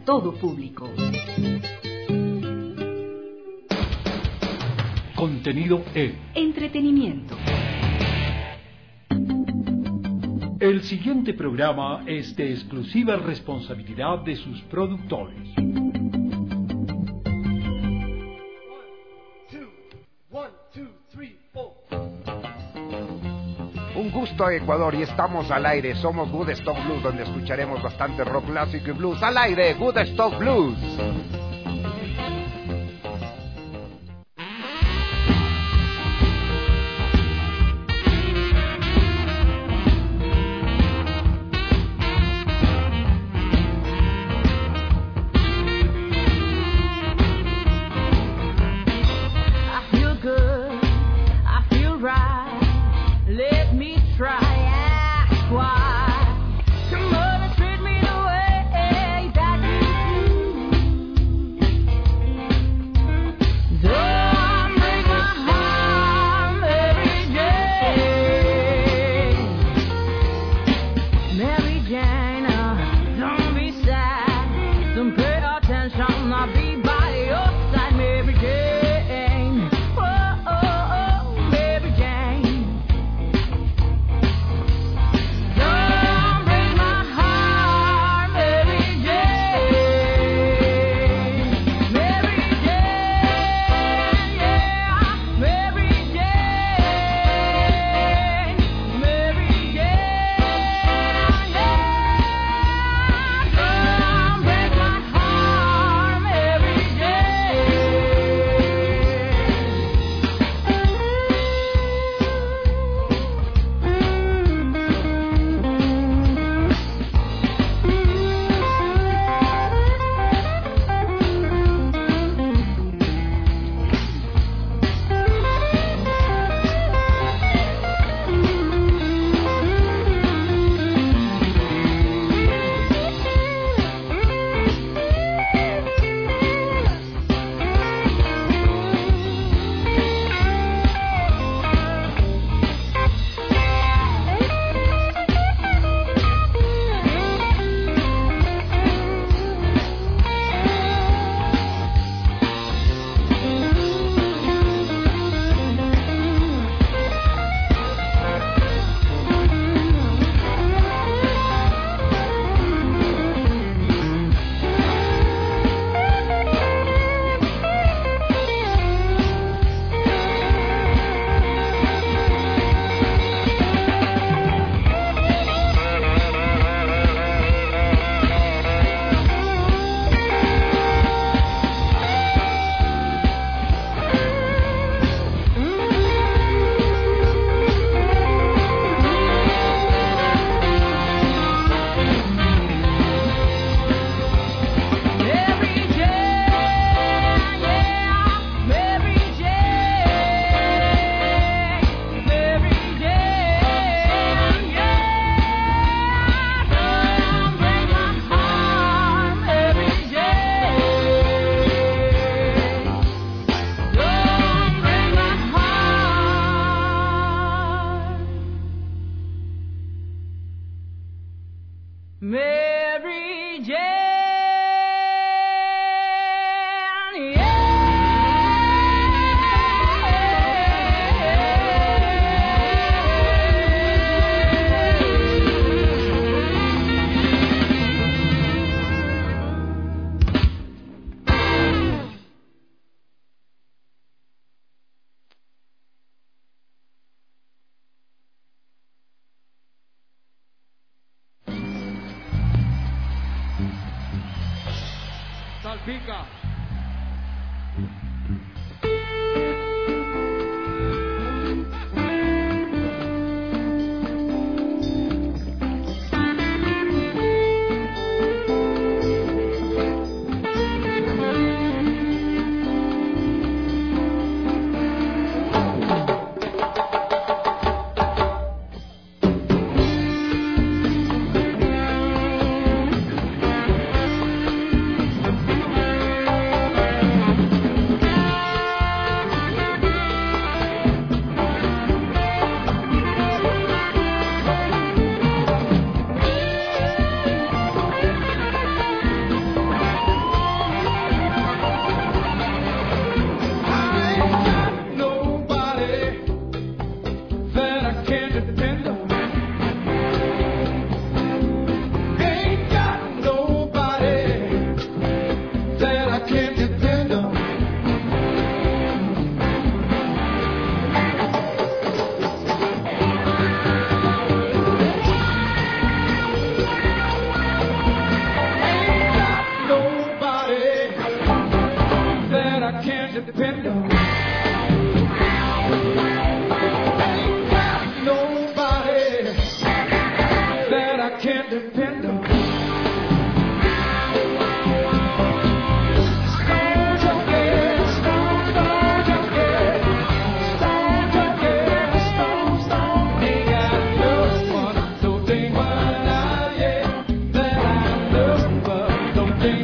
todo público. Contenido E. Entretenimiento. El siguiente programa es de exclusiva responsabilidad de sus productores. Un gusto, Ecuador, y estamos al aire. Somos Good Stock Blues, donde escucharemos bastante rock clásico y blues. Al aire, Good Stock Blues. Mary Jane. Salpica.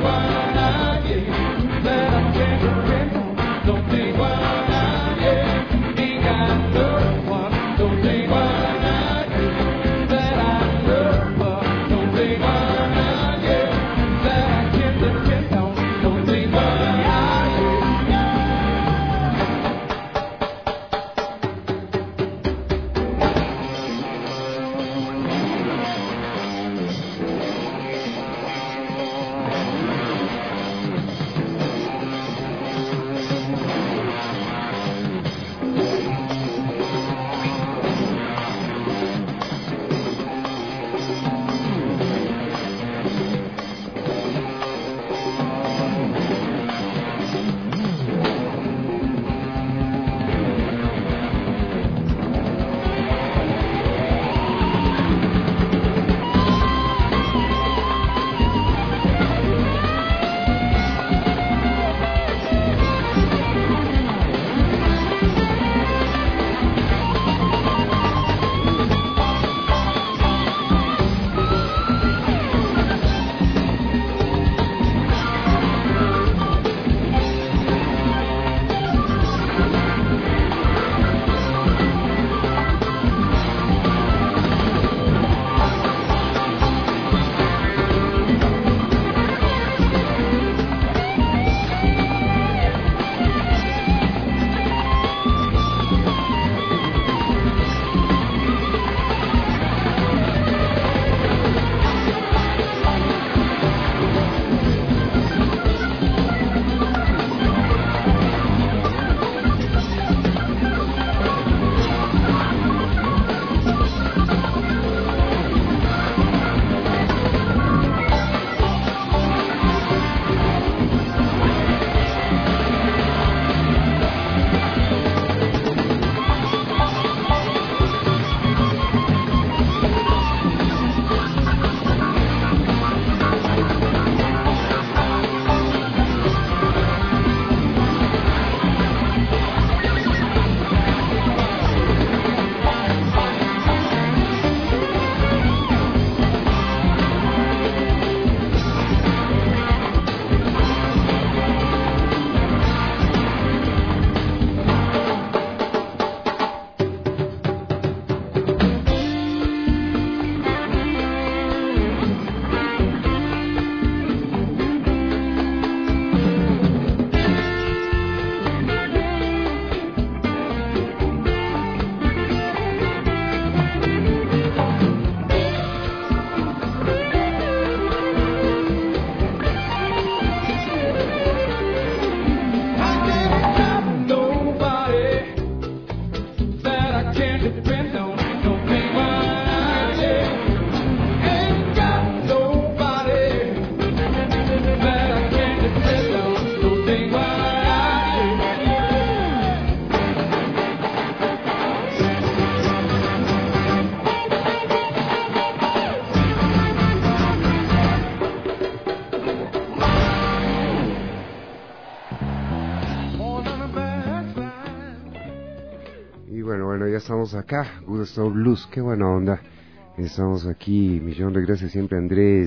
Ya estamos acá, Good Stuff Blues, qué buena onda. Estamos aquí, millón de gracias siempre a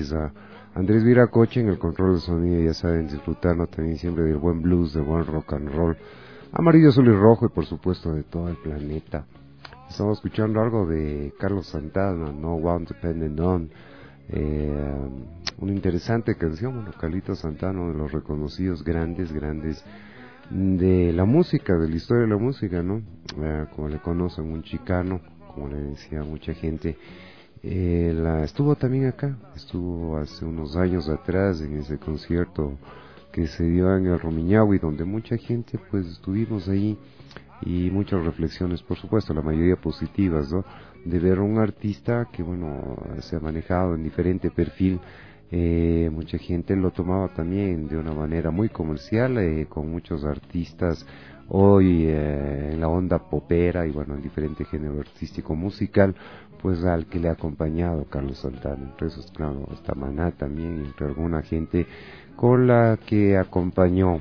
Andrés Viracoche en el control de sonido, ya saben, disfrutando también siempre del buen blues, del buen rock and roll, amarillo, azul y rojo y por supuesto de todo el planeta. Estamos escuchando algo de Carlos Santana, No One Dependent On, una interesante canción, bueno, Carlitos Santana, uno de los reconocidos grandes de la música, de la historia de la música, ¿no? Como le conocen, un chicano, como le decía mucha gente. Estuvo también acá, estuvo hace unos años atrás en ese concierto que se dio en el Rumiñahui, donde mucha gente pues estuvimos ahí y muchas reflexiones, por supuesto, la mayoría positivas, ¿no? De ver a un artista que, bueno, se ha manejado en diferente perfil. Mucha gente lo tomaba también de una manera muy comercial, con muchos artistas hoy en la onda popera y bueno, en diferente género artístico musical, pues al que le ha acompañado Carlos Santana. Entre esos, claro, está Maná también, entre alguna gente con la que acompañó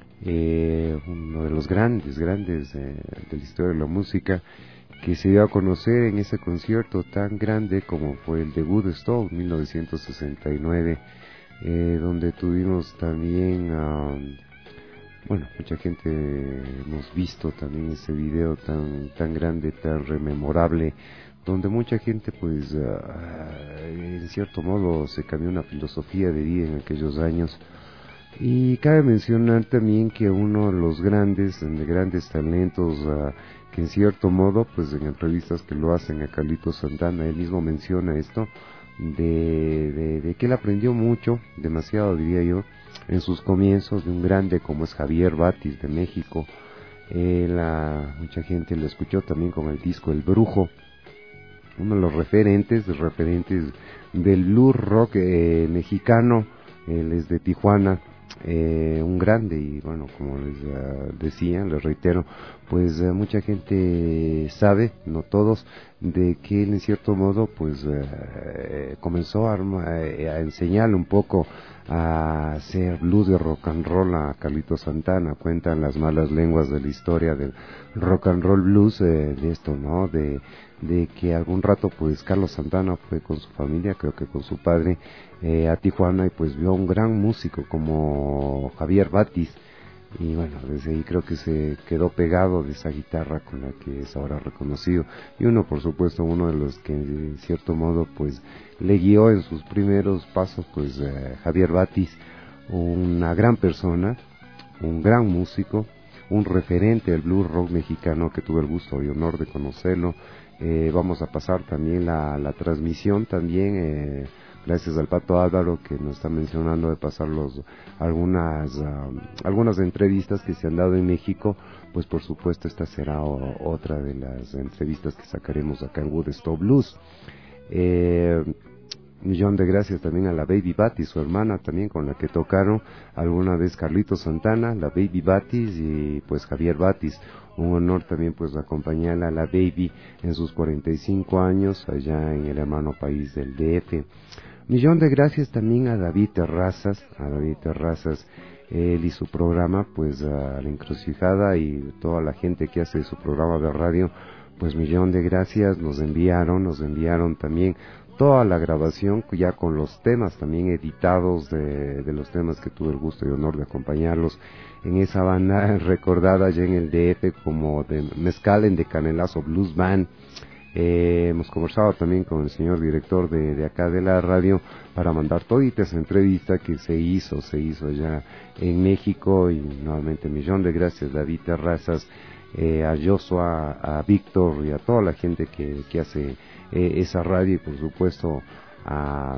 uno de los grandes de la historia de la música, que se dio a conocer en ese concierto tan grande como fue el de Woodstock 1969, donde tuvimos también, bueno, mucha gente hemos visto también ese video tan grande, tan rememorable, donde mucha gente pues en cierto modo se cambió una filosofía de vida en aquellos años. Y cabe mencionar también que uno de los grandes talentos, que en cierto modo, pues en entrevistas que lo hacen a Carlitos Santana, él mismo menciona esto, de que él aprendió mucho, demasiado diría yo, en sus comienzos, de un grande como es Javier Batis de México. Mucha gente lo escuchó también con el disco El Brujo, uno de los referentes del blues rock mexicano. Él es de Tijuana, un grande, y bueno, como les decía, les reitero, pues mucha gente sabe, no todos, de que él en cierto modo pues comenzó a enseñarle un poco a hacer blues de rock and roll a Carlitos Santana. Cuentan las malas lenguas de la historia del rock and roll blues, de esto, ¿no? De que algún rato pues Carlos Santana fue con su familia, creo que con su padre, a Tijuana, y pues vio a un gran músico como Javier Batis, y bueno, desde ahí creo que se quedó pegado de esa guitarra con la que es ahora reconocido. Y uno, por supuesto, uno de los que en cierto modo pues le guió en sus primeros pasos, pues Javier Batis, una gran persona, un gran músico, un referente del blues rock mexicano, que tuve el gusto y honor de conocerlo. Vamos a pasar también la transmisión también, gracias al Pato Álvaro, que nos está mencionando de pasar algunas entrevistas que se han dado en México. Pues por supuesto esta será otra de las entrevistas que sacaremos acá en Woodstock Blues. Millón de gracias también a la Baby Batis, su hermana también, con la que tocaron alguna vez Carlitos Santana, la Baby Batis, y pues Javier Batis. Un honor también pues acompañar a la Baby en sus 45 años allá en el hermano país del DF. Millón de gracias también a David Terrazas, él y su programa, pues a La Encrucijada, y toda la gente que hace su programa de radio, pues millón de gracias. Nos enviaron también toda la grabación, ya con los temas también editados de los temas que tuve el gusto y honor de acompañarlos en esa banda recordada ya en el DF como de Mezcalen de Canelazo Blues Band. Hemos conversado también con el señor director de acá de la radio para mandar toda esa entrevista que se hizo allá en México. Y nuevamente millón de gracias, David Terrazas, a Joshua, a Víctor y a toda la gente que hace esa radio, y por supuesto a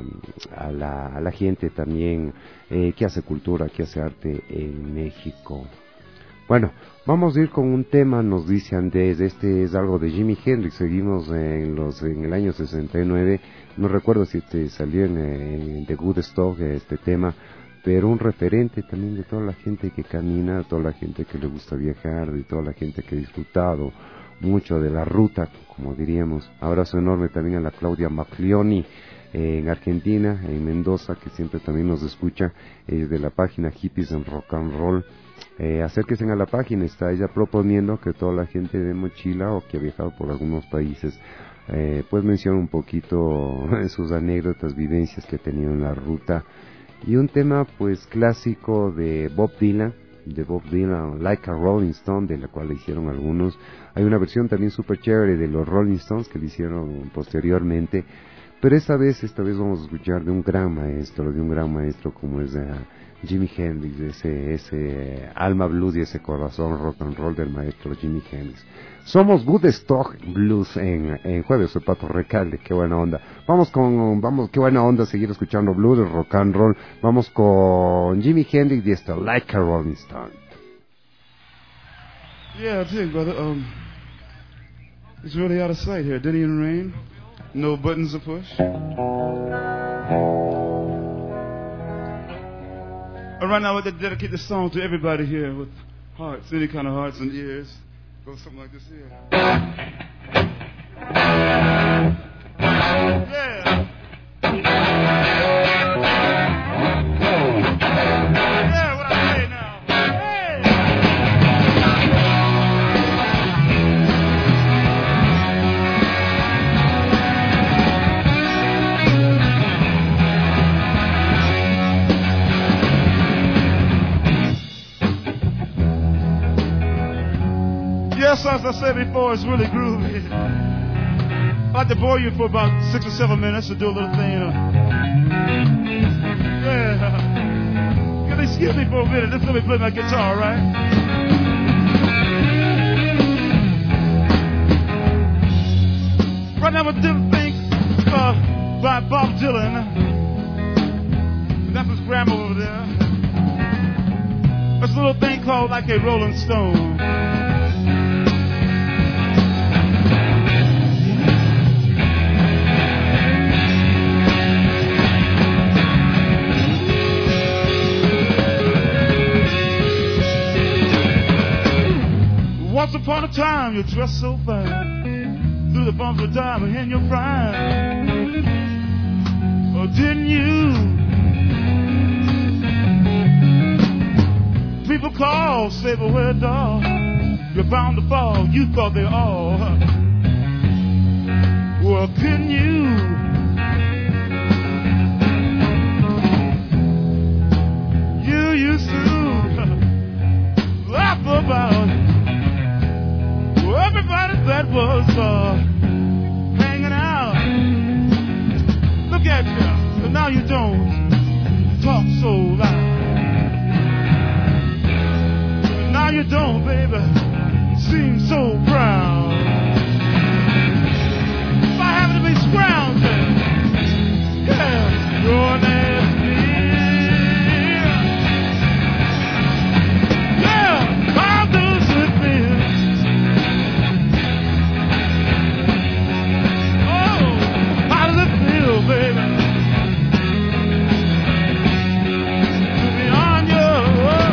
la gente también que hace cultura, que hace arte en México. Bueno, vamos a ir con un tema, nos dice Andrés, este es algo de Jimi Hendrix. Seguimos en el año 69, no recuerdo si salió en The Good Stock este tema, pero un referente también de toda la gente que camina, toda la gente que le gusta viajar, de toda la gente que ha disfrutado mucho de la ruta, como diríamos. Abrazo enorme también a la Claudia Maglioni en Argentina, en Mendoza, que siempre también nos escucha, de la página Hippies en Rock and Roll. Acérquense a la página, está ella proponiendo que toda la gente de mochila o que ha viajado por algunos países pues mencione un poquito sus anécdotas, vivencias que ha tenido en la ruta. Y un tema pues clásico de Bob Dylan, Like a Rolling Stone, de la cual le hicieron algunos. Hay una versión también super chévere de los Rolling Stones que le hicieron posteriormente, pero esta vez vamos a escuchar de un gran maestro como es Jimi Hendrix, ese alma blues y ese corazón rock and roll del maestro Jimi Hendrix. Somos Woodstock Blues en Jueves de Pato Recalde. Qué buena onda. Qué buena onda seguir escuchando blues, rock and roll. Vamos con Jimi Hendrix y esto, Like a Rolling Stone. Yeah, I tell you, brother, it's really out of sight here. Didn't even rain. No buttons to push. And right now, I'd like to dedicate this song to everybody here with hearts, any kind of hearts and ears. Goes something like this here. Yeah. Yeah, what I say now. Hey. Yes, as I said before, it's really groovy. I'd like to bore you for about 6 or 7 minutes to do a little thing. Yeah. Can you excuse me for a minute? Just let me play my guitar, right? Right now we're doing things by Bob Dylan. That's his grandma over there. There's a little thing called Like a Rolling Stone. Once upon a time, you dressed so fine, through the bumps of diamond in your prime. Or didn't you? People call, say, but where, dog? You're bound to fall. You thought they all. Well, couldn't you? You used to laugh about everybody that was hanging out. Look at you, but now you don't talk so loud. Now you don't, baby, seem so proud. If I happen to be scrounging, yeah, you're nasty. Yeah, how does it feel? Baby, to be on your own.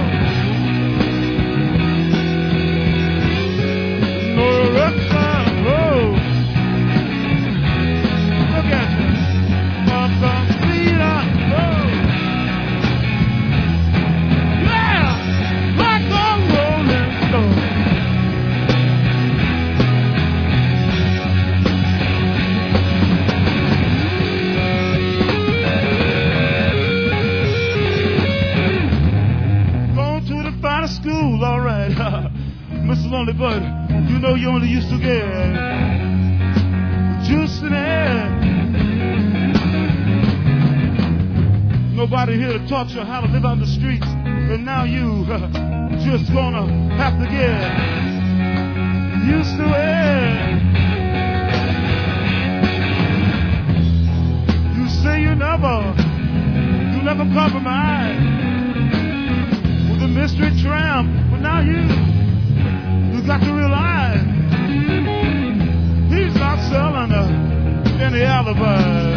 No direction, oh. Look at you, up complete on road. Yeah, like a rolling stone. School, all right, Mr. Lonely Bud, you know you only used to get juice in air. Nobody here to taught you how to live on the streets, and now you just gonna have to get used to it. You say you never compromise. Mystery tramp, but now you got to realize he's not selling any alibi.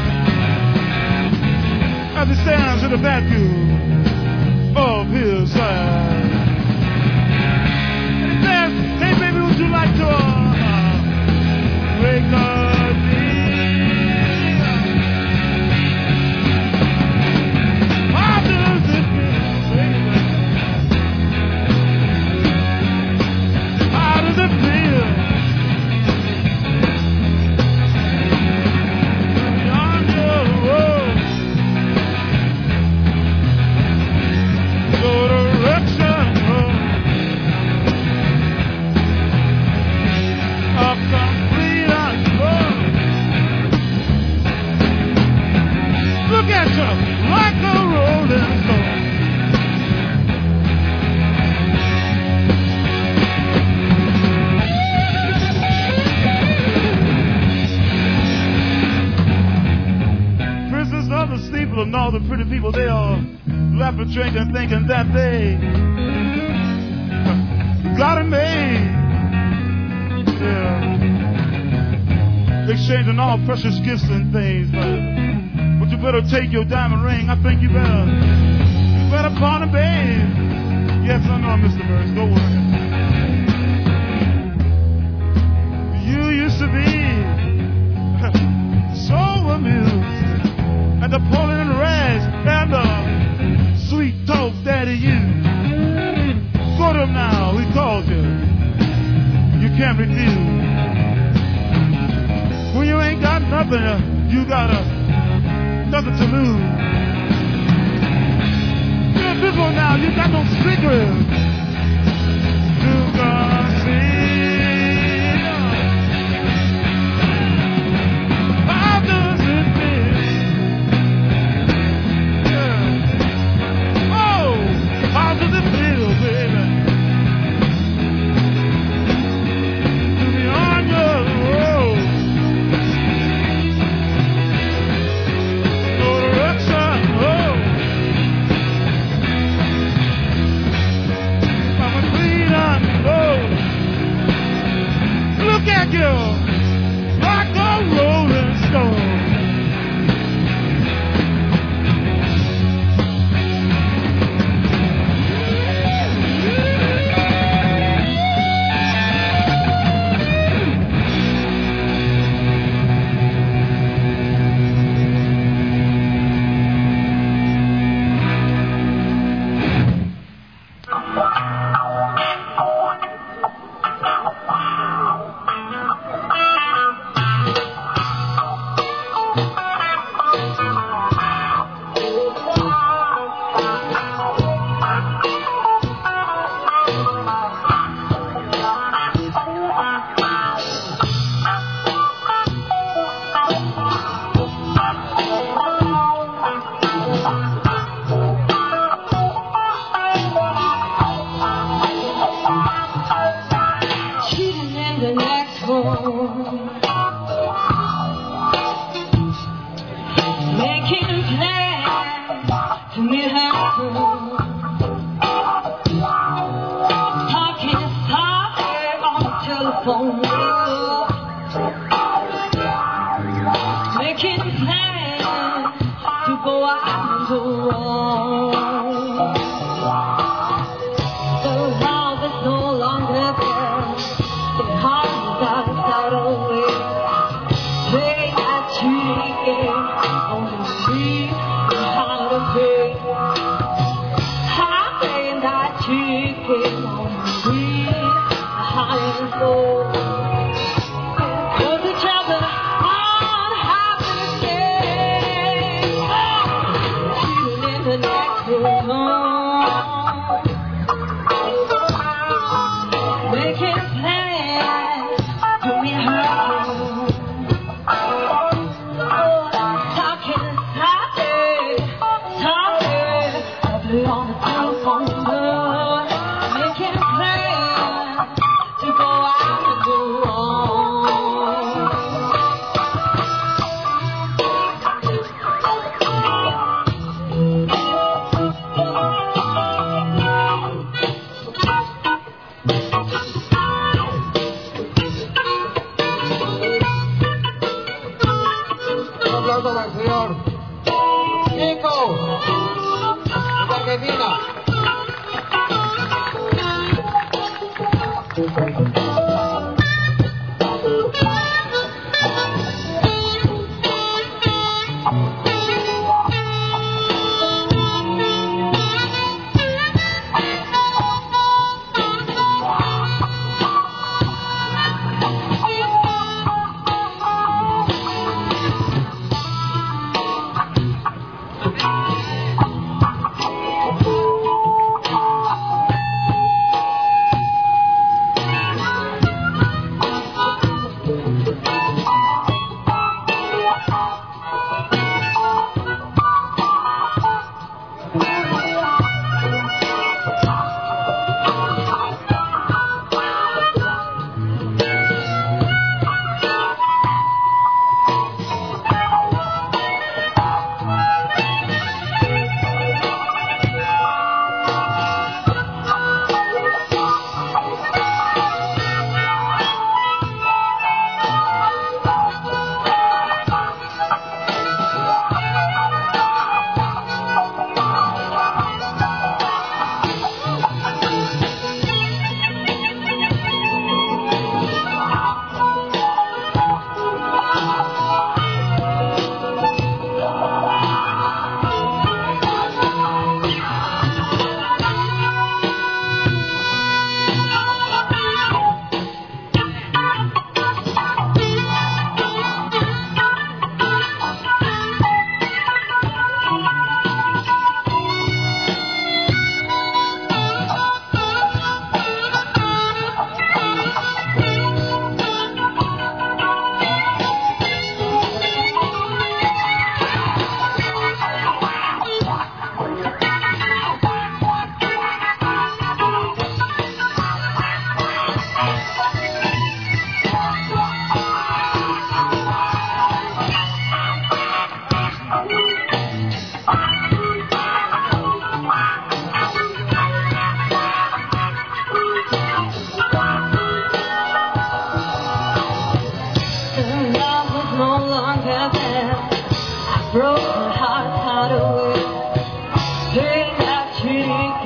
As he stands in the vacuum of his side, and he says, "Hey baby, would you like to wake up?" How does it feel, baby? And all the pretty people, they all laughing, drinking, thinking that they got it made. Yeah. Exchanging all precious gifts and things, but you better take your diamond ring. I think you better pawn it, babe. Yes, I know, Mr. Burns. Go worry. You used to be so amused. And the pulling and rags and the sweet talk daddy you. Go to him now, he calls you. You can't refuse. When you ain't got nothing, you got nothing to lose. Yeah, this one now, you got no secrets. You gonna see. like you, like a rolling stone.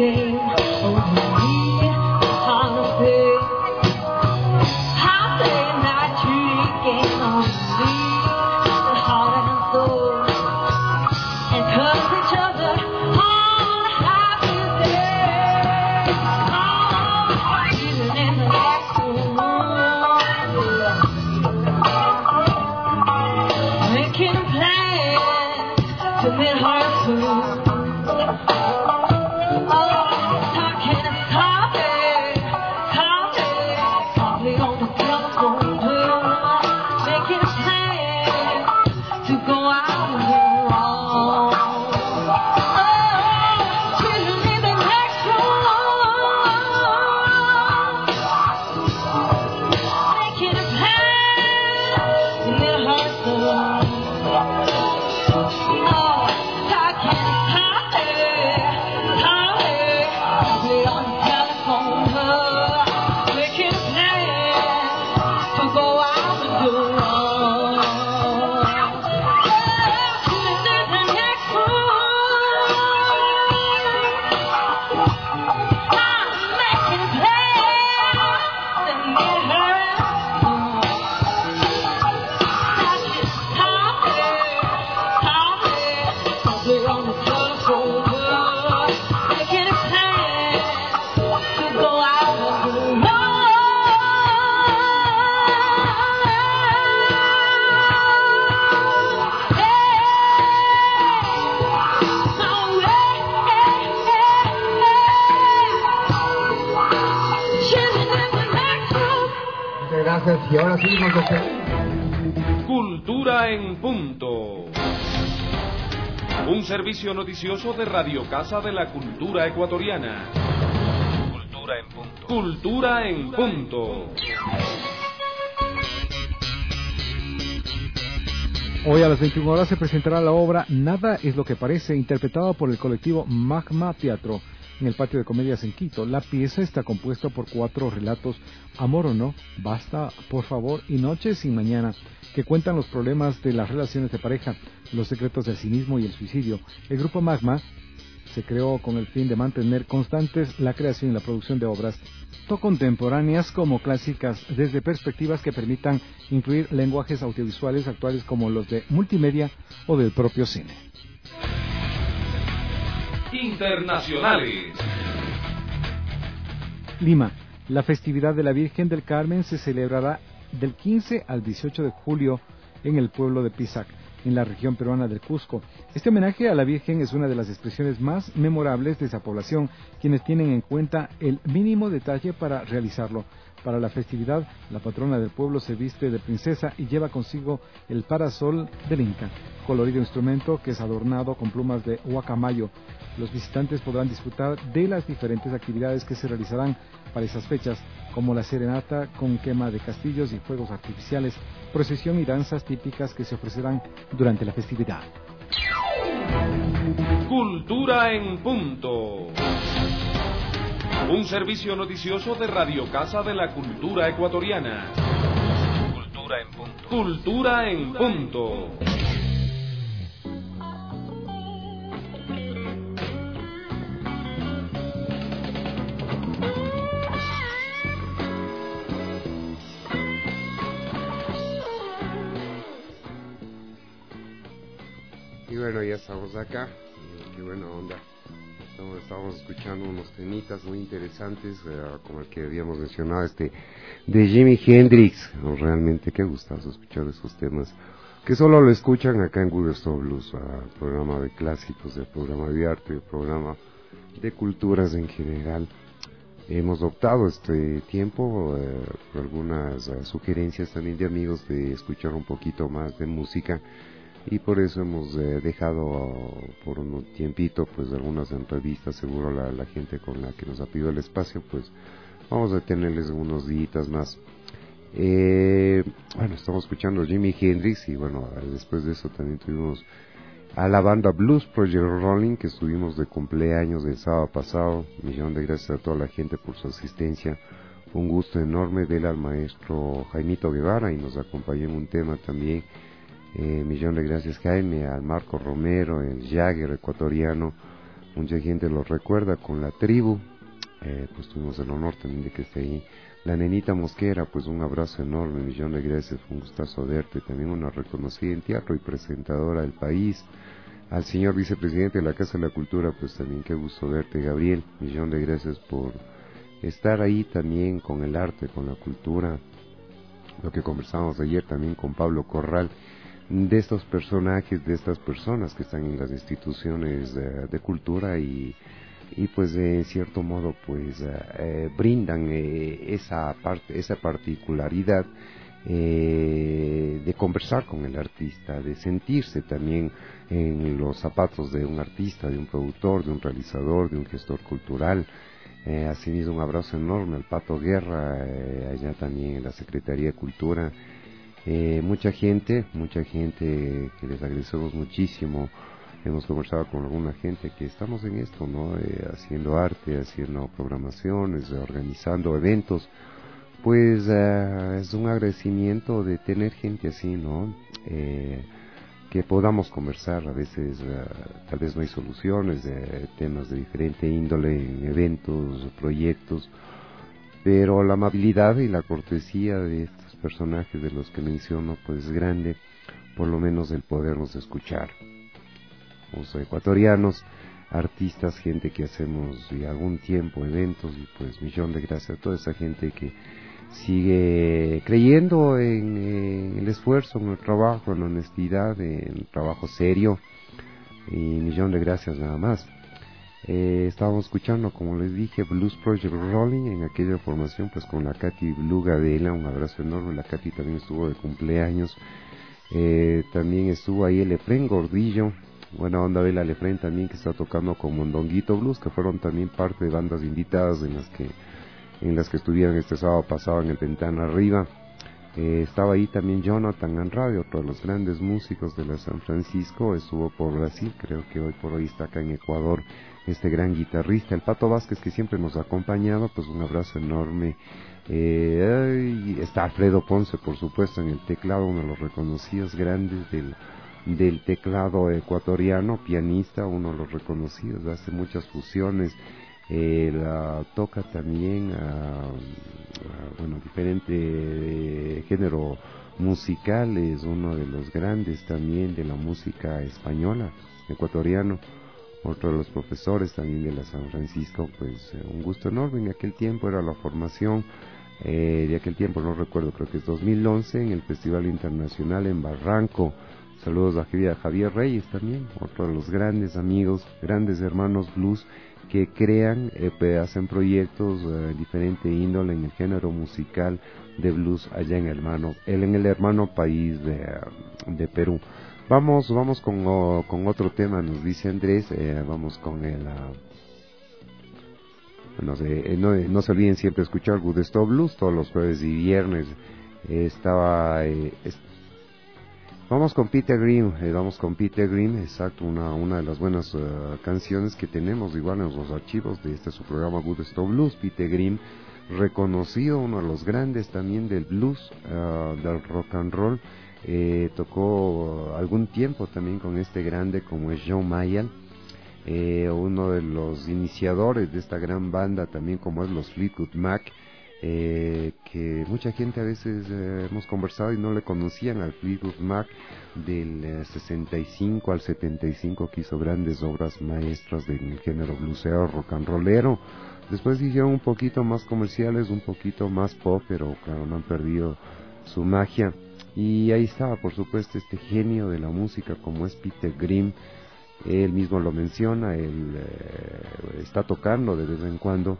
came over me on the page. How they not tricking on me, the heart and soul, and hurt each other on a happy day. Oh, even in the next room, making plans to meet her soon. Y ahora sí nos despedimos. Cultura en punto. Un servicio noticioso de Radio Casa de la Cultura Ecuatoriana. Cultura en punto. Cultura en punto. Hoy a las 21 horas se presentará la obra Nada es lo que parece, interpretada por el colectivo Magma Teatro en el Patio de Comedias en Quito. La pieza está compuesta por 4 relatos, Amor o no, Basta, Por favor y Noche sin mañana, que cuentan los problemas de las relaciones de pareja, los secretos del cinismo y el suicidio. El grupo Magma se creó con el fin de mantener constantes la creación y la producción de obras tanto contemporáneas como clásicas, desde perspectivas que permitan incluir lenguajes audiovisuales actuales como los de multimedia o del propio cine. Internacionales. Lima. La festividad de la Virgen del Carmen se celebrará del 15 al 18 de julio en el pueblo de Pisac, en la región peruana del Cusco. Este homenaje a la Virgen es una de las expresiones más memorables de esa población, quienes tienen en cuenta el mínimo detalle para realizarlo. Para la festividad, la patrona del pueblo se viste de princesa y lleva consigo el parasol del Inca, colorido instrumento que es adornado con plumas de guacamayo. Los visitantes podrán disfrutar de las diferentes actividades que se realizarán para esas fechas, como la serenata con quema de castillos y fuegos artificiales, procesión y danzas típicas que se ofrecerán durante la festividad. Cultura en punto. Un servicio noticioso de Radio Casa de la Cultura Ecuatoriana. Cultura en punto. Cultura en punto. Y bueno, ya estamos acá. Qué buena onda. Estábamos escuchando unos temitas muy interesantes, como el que habíamos mencionado, de Jimi Hendrix. Realmente qué gustazo escuchar esos temas, que solo lo escuchan acá en Good Stop Blues, programa de clásicos, el programa de arte, el programa de culturas en general. Hemos optado este tiempo por algunas sugerencias también de amigos de escuchar un poquito más de música. Y por eso hemos dejado por un tiempito pues algunas entrevistas. Seguro la gente con la que nos ha pedido el espacio, pues vamos a tenerles unos días más. Bueno, estamos escuchando Jimi Hendrix y bueno, después de eso también tuvimos a la banda Blues Project Rolling, que estuvimos de cumpleaños el sábado pasado. Millón de gracias a toda la gente por su asistencia. Un gusto enorme ver al maestro Jaimito Guevara y nos acompañó en un tema también. Millón de gracias Jaime, al Marco Romero, el Jagger ecuatoriano, mucha gente lo recuerda con La Tribu, pues tuvimos el honor también de que esté ahí. La Nenita Mosquera, pues un abrazo enorme, millón de gracias, fue un gustazo verte, también una reconocida en teatro y presentadora del país. Al señor vicepresidente de la Casa de la Cultura, pues también qué gusto verte, Gabriel, millón de gracias por estar ahí también con el arte, con la cultura, lo que conversamos ayer también con Pablo Corral, de estos personajes, de estas personas que están en las instituciones de cultura y pues en cierto modo pues brindan esa particularidad de conversar con el artista, de sentirse también en los zapatos de un artista, de un productor, de un realizador, de un gestor cultural. Asimismo un abrazo enorme al Pato Guerra, allá también en la Secretaría de Cultura. Mucha gente que les agradecemos muchísimo. Hemos conversado con alguna gente que estamos en esto, ¿no? Haciendo arte, haciendo programaciones, organizando eventos. Pues es un agradecimiento de tener gente así, ¿no? Que podamos conversar. A veces tal vez no hay soluciones, temas de diferente índole en eventos, proyectos, pero la amabilidad y la cortesía de estos personajes de los que menciono pues es grande, por lo menos el podernos escuchar. Somos ecuatorianos, artistas, gente que hacemos ya algún tiempo eventos, y pues millón de gracias a toda esa gente que sigue creyendo en el esfuerzo, en el trabajo, en la honestidad, en el trabajo serio, y millón de gracias nada más. Estábamos escuchando, como les dije, Blues Project Rolling en aquella formación, pues con la Katy Blue Gadela, un abrazo enorme. La Katy también estuvo de cumpleaños, también estuvo ahí el Efren Gordillo, buena onda de la Efren también, que está tocando con Mondonguito Blues, que fueron también parte de bandas invitadas en las que estuvieron este sábado pasado en el Ventana Arriba. Estaba ahí también Jonathan Andrade, otro de los grandes músicos de la San Francisco, estuvo por Brasil, creo que hoy por hoy está acá en Ecuador, este gran guitarrista, el Pato Vázquez, que siempre nos ha acompañado, pues un abrazo enorme. Está Alfredo Ponce, por supuesto, en el teclado, uno de los reconocidos grandes del teclado ecuatoriano, pianista, uno de los reconocidos, hace muchas fusiones. Toca también diferente género musical, es uno de los grandes también de la música española, ecuatoriano, otro de los profesores también de la San Francisco. Pues un gusto enorme. En aquel tiempo era la formación, de aquel tiempo no recuerdo, creo que es 2011, en el Festival Internacional en Barranco. Saludos a Javier Reyes también, otro de los grandes amigos, grandes hermanos blues, que crean, hacen proyectos de diferente índole en el género musical de blues allá en el hermano país de Perú. Vamos con otro tema, nos dice Andrés. Vamos con el no se olviden siempre escuchar Good Stop Blues todos los jueves y viernes. Vamos con Peter Green, exacto, una de las buenas canciones que tenemos igual en los archivos de su programa Good Stop Blues. Peter Green, reconocido, uno de los grandes también del blues, del rock and roll. Tocó algún tiempo también con este grande como es John Mayall, uno de los iniciadores de esta gran banda también como es los Fleetwood Mac. Que mucha gente a veces hemos conversado y no le conocían al Fleetwood Mac del 65 al 75, que hizo grandes obras maestras del género bluesero, rock and rollero. Después hicieron un poquito más comerciales, un poquito más pop, pero claro, no han perdido su magia. Y ahí estaba, por supuesto, este genio de la música como es Peter Green. Él mismo lo menciona, él está tocando de vez en cuando.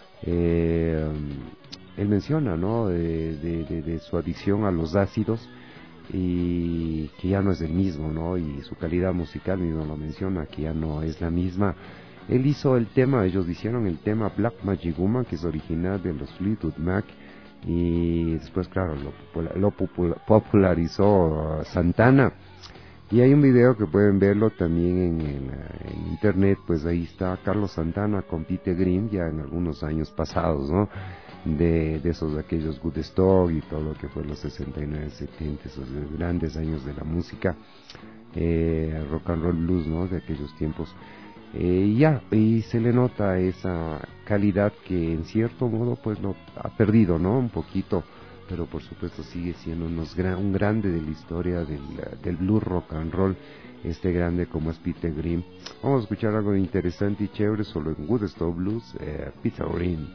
Él menciona, ¿no?, de su adicción a los ácidos y que ya no es el mismo, ¿no?, y su calidad musical mismo lo menciona, que ya no es la misma. Él hizo el tema, ellos hicieron el tema Black Magic Woman, que es original de los Fleetwood Mac, y después, claro, lo popularizó Santana. Y hay un video que pueden verlo también en internet, pues ahí está Carlos Santana con Peter Green, ya en algunos años pasados, ¿no?, de aquellos Good Stock y todo lo que fue los 69, 70, esos grandes años de la música, rock and roll blues, ¿no?, de aquellos tiempos. y se le nota esa calidad que en cierto modo pues no ha perdido, ¿no? Un poquito, pero por supuesto sigue siendo un grande de la historia del blues rock and roll, grande como es Peter Green. Vamos a escuchar algo interesante y chévere solo en Woodstock Blues, Peter Green.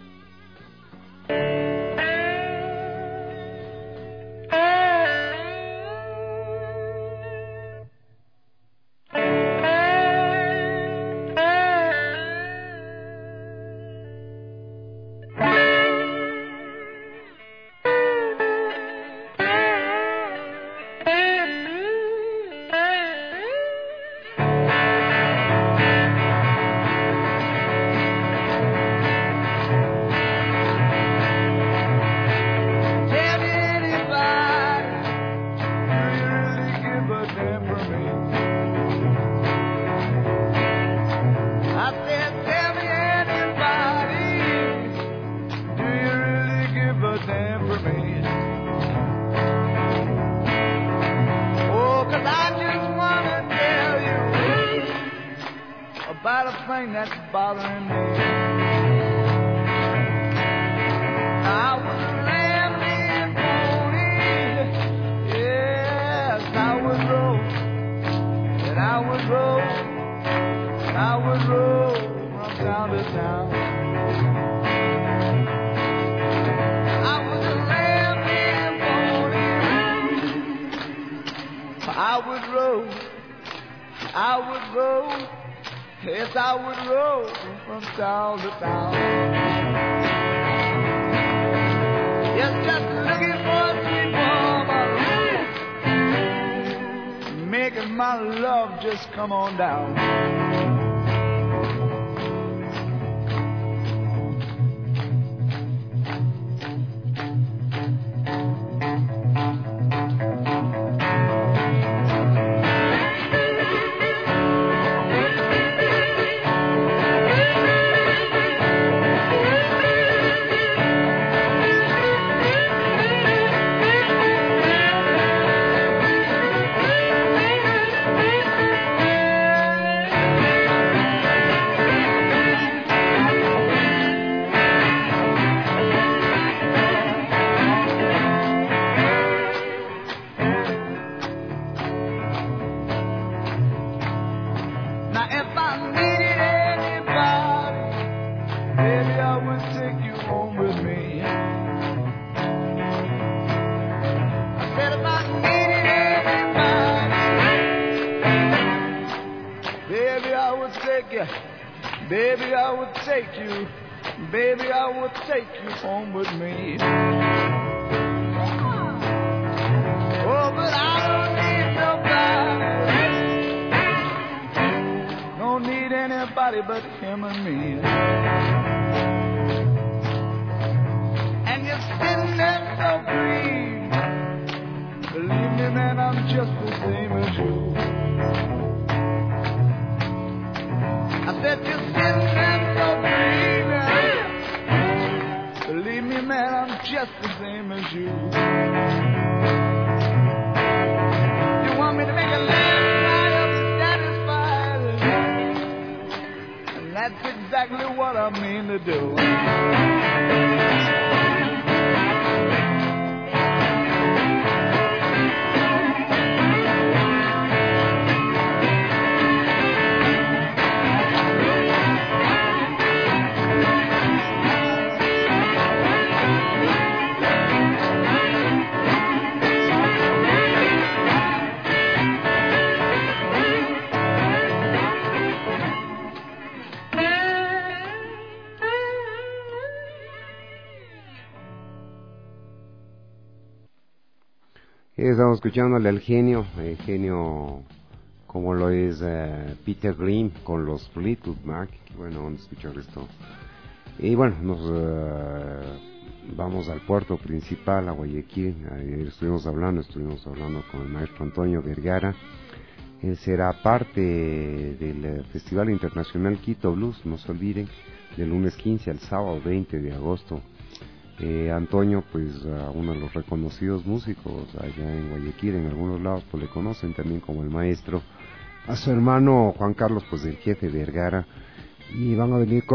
Come on down. Estamos escuchándole al genio como lo es Peter Green con los Fleetwood Mac. Bueno, vamos a escuchar esto. Y bueno, nos vamos al puerto principal, a Guayaquil. Ayer estuvimos hablando con el maestro Antonio Vergara. Él será parte del Festival Internacional Quito Blues, no se olviden, del lunes 15 al sábado 20 de agosto. Antonio, pues uno de los reconocidos músicos allá en Guayaquil, en algunos lados pues le conocen también como el maestro, a su hermano Juan Carlos, pues el jefe Vergara, y van a venir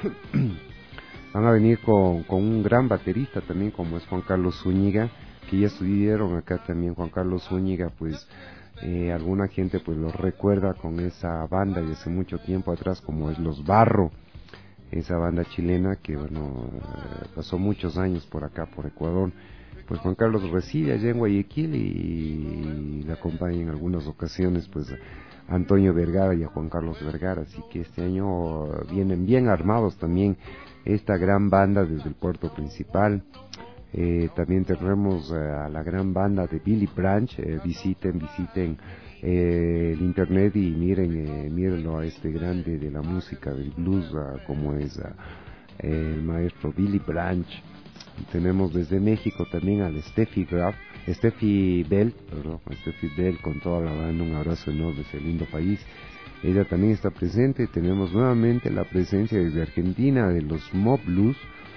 con un gran baterista también, como es Juan Carlos Zúñiga, que ya estuvieron acá también. Juan Carlos Zúñiga, pues alguna gente pues lo recuerda con esa banda de hace mucho tiempo atrás, como es Los Barro, esa banda chilena que bueno, pasó muchos años por acá, por Ecuador. Pues Juan Carlos reside allá en Guayaquil y le acompaña en algunas ocasiones pues a Antonio Vergara y a Juan Carlos Vergara, así que este año vienen bien armados también esta gran banda desde el puerto principal. También tendremos a la gran banda de Billy Branch. Visiten el internet y mírenlo a este grande de la música del blues, como es el maestro Billy Branch. Tenemos desde México también al Steffi Bell con toda la banda. Un abrazo enorme de ese lindo país. Ella también está presente. Tenemos nuevamente la presencia desde Argentina de los Mob Blues.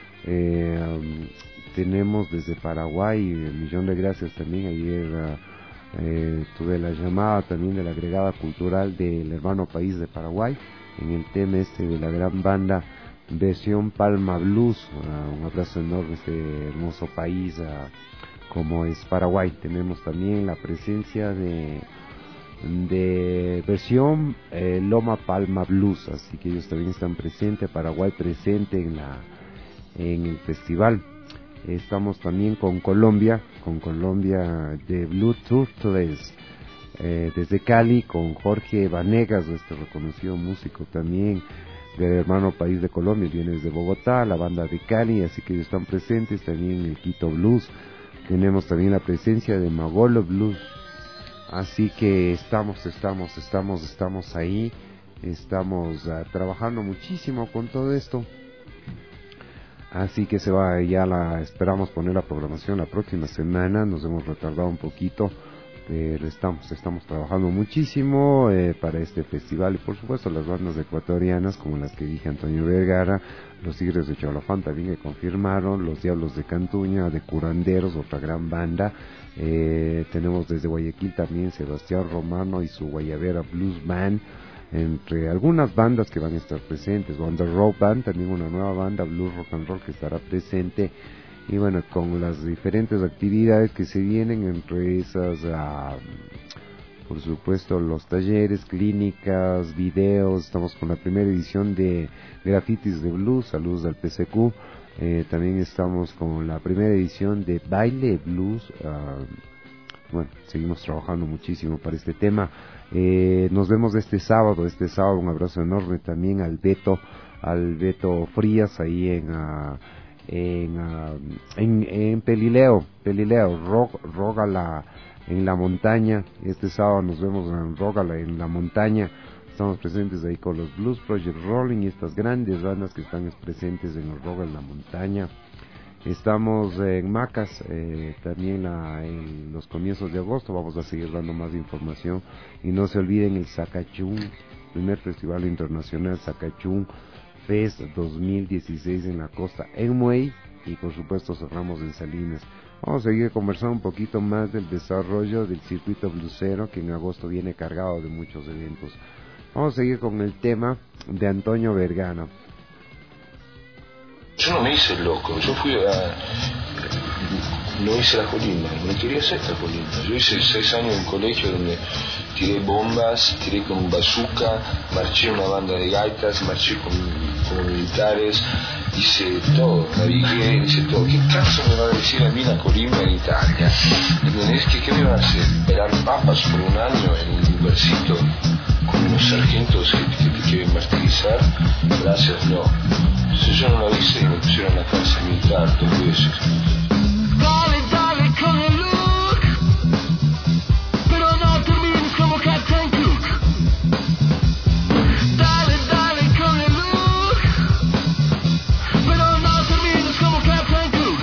Tenemos desde Paraguay, millón de gracias también. Ayer tuve la llamada también de la agregada cultural del hermano país de Paraguay en el tema de la gran banda versión Palma Blues. Un abrazo enorme a este hermoso país como es Paraguay. Tenemos también la presencia de versión Loma Palma Blues, así que ellos también están presentes. Paraguay presente en el festival. Estamos también con Colombia de Blue Turtles, desde Cali, con Jorge Vanegas, este reconocido músico también del hermano país de Colombia. Viene desde Bogotá, la banda de Cali, así que ellos están presentes. También el Quito Blues. Tenemos también la presencia de Magolo Blues. Así que estamos ahí, estamos trabajando muchísimo con todo esto. Así que esperamos poner la programación la próxima semana. Nos hemos retardado un poquito, pero estamos trabajando muchísimo para este festival. Y por supuesto las bandas ecuatorianas, como las que dije, Antonio Vergara, los Tigres de Cholofán también que confirmaron, los Diablos de Cantuña, de Curanderos, otra gran banda. Tenemos desde Guayaquil también Sebastián Romano y su Guayabera Blues Band, entre algunas bandas que van a estar presentes. Wonder Rock Band, también una nueva banda, Blues Rock and Roll, que estará presente. Y bueno, con las diferentes actividades que se vienen, entre esas, por supuesto, los talleres, clínicas, videos. Estamos con la primera edición de Grafitis de Blues, saludos al PCQ. También estamos con la primera edición de Baile Blues. Bueno, seguimos trabajando muchísimo para este tema. Nos vemos este sábado, un abrazo enorme también al Beto Frías, ahí en Pelileo, Rock en la montaña. Este sábado nos vemos en Rógala en la montaña. Estamos presentes ahí con los Blues Project Rolling y estas grandes bandas que están presentes en el Rógala en la montaña. Estamos en Macas, también en los comienzos de agosto. Vamos a seguir dando más información. Y no se olviden el Zacachún, primer festival internacional Zacachún Fest 2016 en la costa en Muey. Y por supuesto cerramos en Salinas. Vamos a seguir conversando un poquito más del desarrollo del circuito blusero, que en agosto viene cargado de muchos eventos. Vamos a seguir con el tema de Antonio Vergara. Yo no me hice loco, no hice la colimba, no quería hacer esta colimba. Yo hice 6 años en un colegio donde tiré bombas, tiré con un bazooka, marché en una banda de gaitas, marché con militares, hice todo, navigué, hice todo. ¿Qué caso me va a decir a mí la colimba en Italia? ¿Entendés? ¿Qué me va a hacer? ¿Pegar papas por un año en un lugarcito con unos sargentos que te quieren martirizar? Gracias, no. Entonces yo no la hice y me pusieron a la cárcel militar 2 veces. Dale con el look, pero no termines como Captain Cook. Dale con el look, pero no termines como Captain Cook.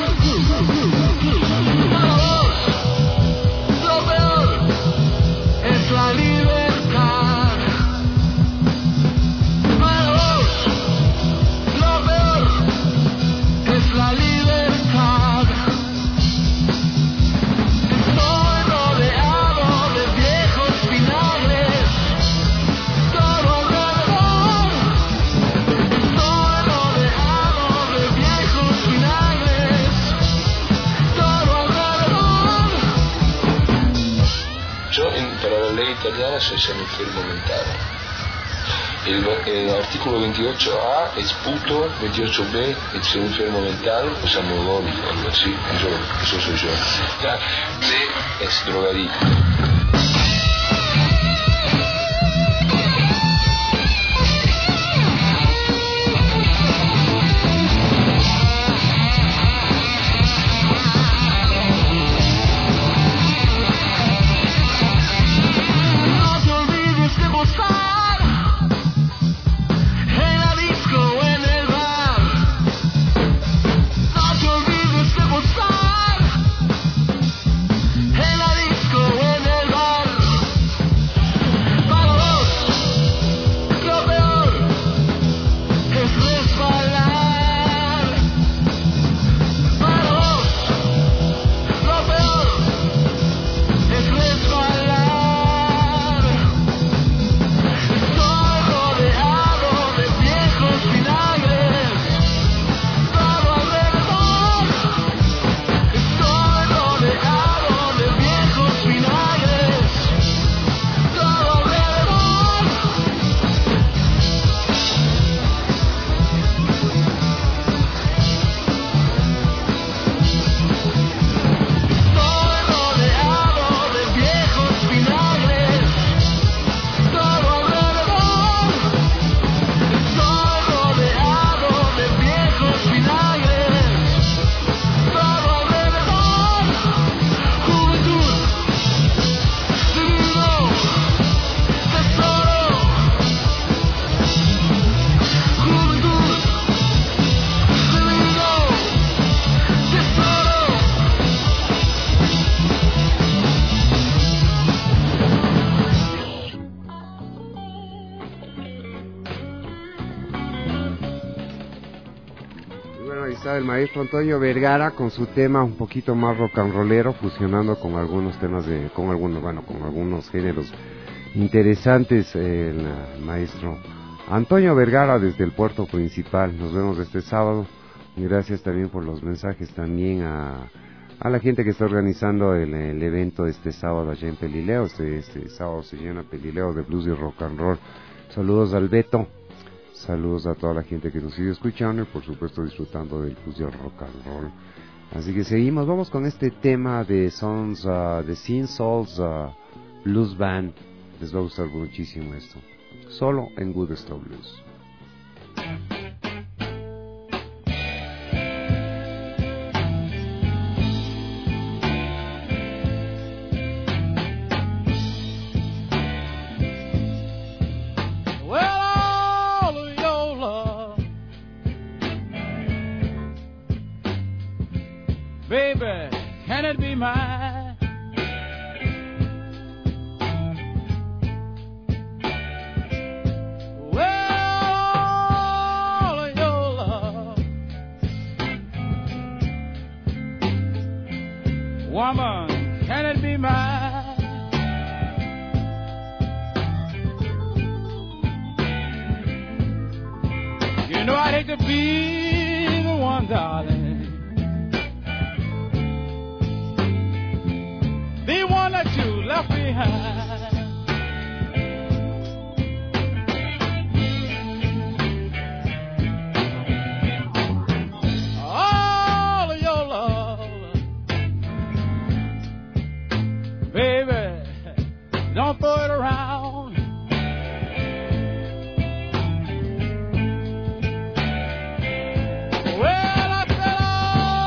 Lo peor es la libertad. Lo peor es la libertad. italiana siamo enfermo mentale. El artículo 28A es puto, 28B es enfermo mental, o sea, mogólico, algo así, eso soy yo. C es drogadicto. El maestro Antonio Vergara con su tema un poquito más rock and rollero, fusionando con algunos temas con algunos géneros interesantes. El maestro Antonio Vergara desde el puerto principal. Nos vemos este sábado. Gracias también por los mensajes también a la gente que está organizando el evento este sábado allá en Pelileo. Este sábado se llena Pelileo de blues y rock and roll. Saludos al Beto. Saludos a toda la gente que nos sigue escuchando y por supuesto disfrutando del blues y el rock and roll. Así que seguimos, vamos con este tema de Sons, de Sin Souls Blues Band. Les va a gustar muchísimo esto. Solo en Good Stop Blues. Baby, can it be mine? Well, all of your love, woman, can it be mine? You know I'd hate to be the one, darling, the one that you left behind. All of your love, baby, don't throw it around. Well, I said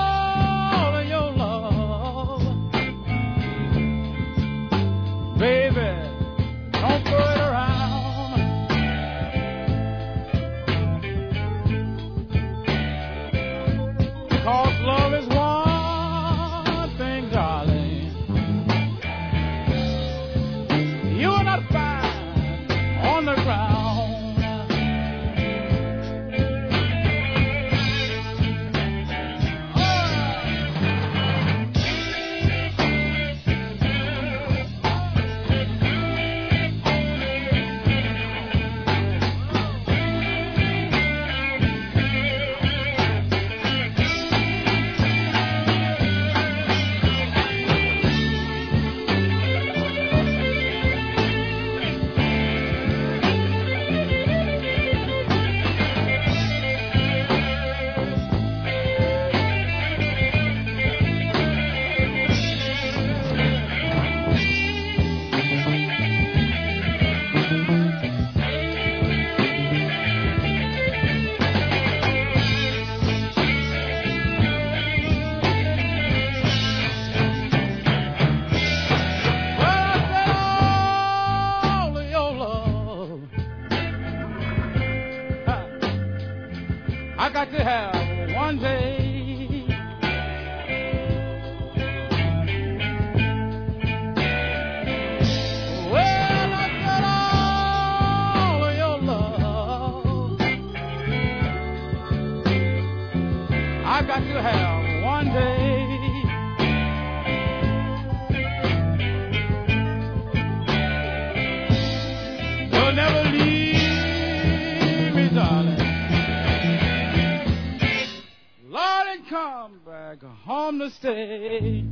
all of your love, baby, one day. Well, I got all of your love. I got to have one day. You'll never leave me, darling. Lord, and come back home to stay.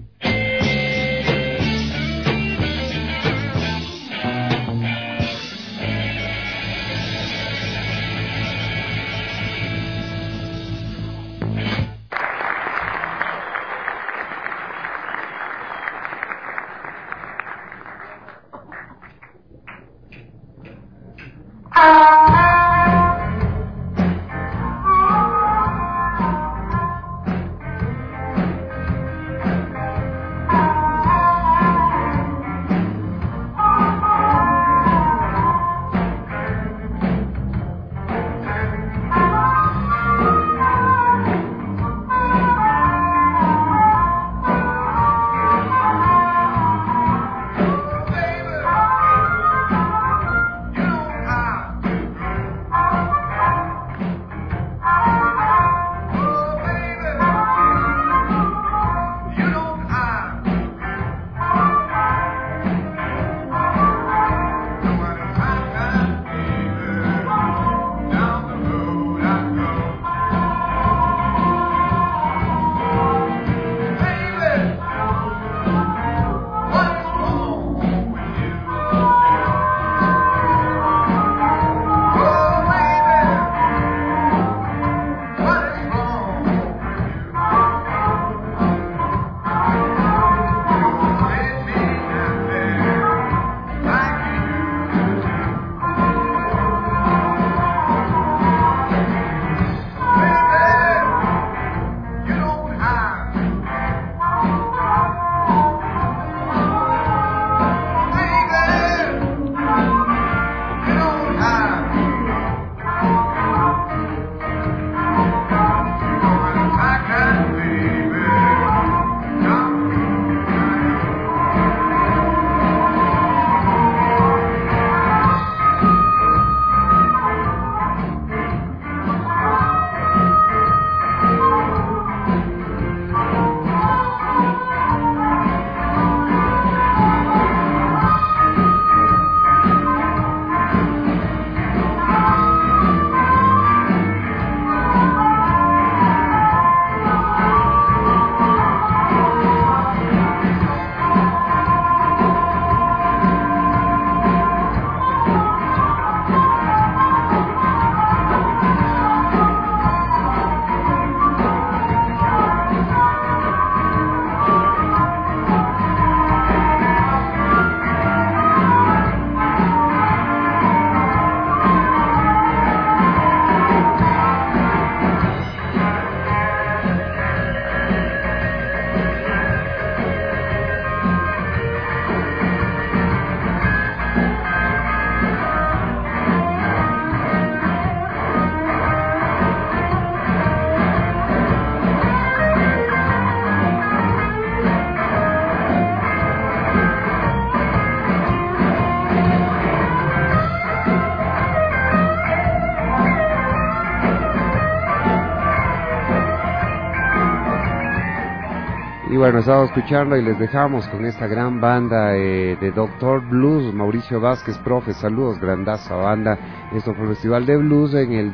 Y bueno, estamos escuchando y les dejamos con esta gran banda de Doctor Blues, Mauricio Vázquez, profe, saludos, grandaza banda. Esto fue el Festival de Blues en el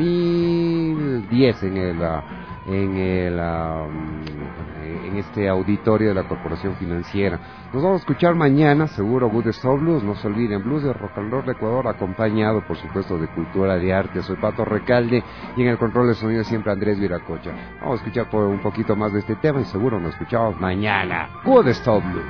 2010, en este auditorio de la Corporación Financiera. Nos vamos a escuchar mañana, seguro, Good Stop Blues. No se olviden, Blues de Rock and Roll de Ecuador, acompañado, por supuesto, de Cultura de Arte. Soy Pato Recalde y en el control de sonido siempre Andrés Viracocha. Vamos a escuchar un poquito más de este tema y seguro nos escuchamos mañana. Good Stop Blues.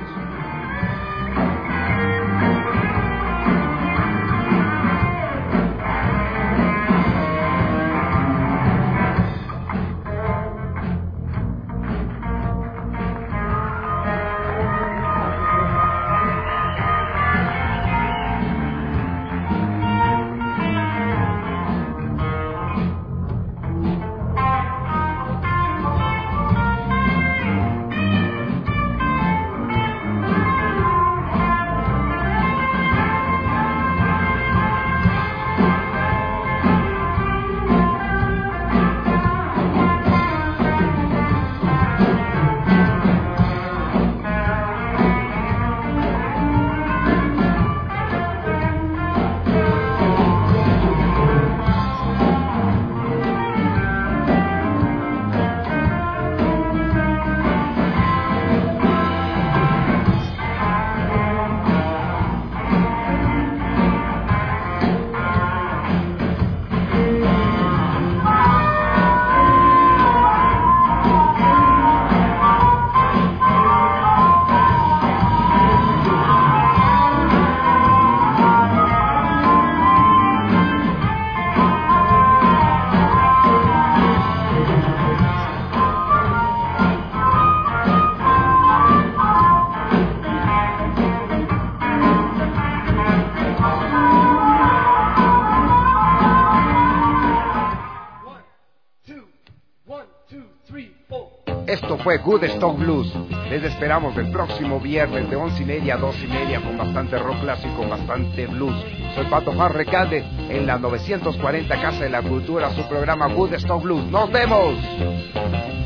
Esto fue Good Stock Blues. Les esperamos el próximo viernes de 11:30 a 2:30 con bastante rock clásico, con bastante blues. Soy Pato Juan Recalde en la 940 Casa de la Cultura, su programa Good Stock Blues. ¡Nos vemos!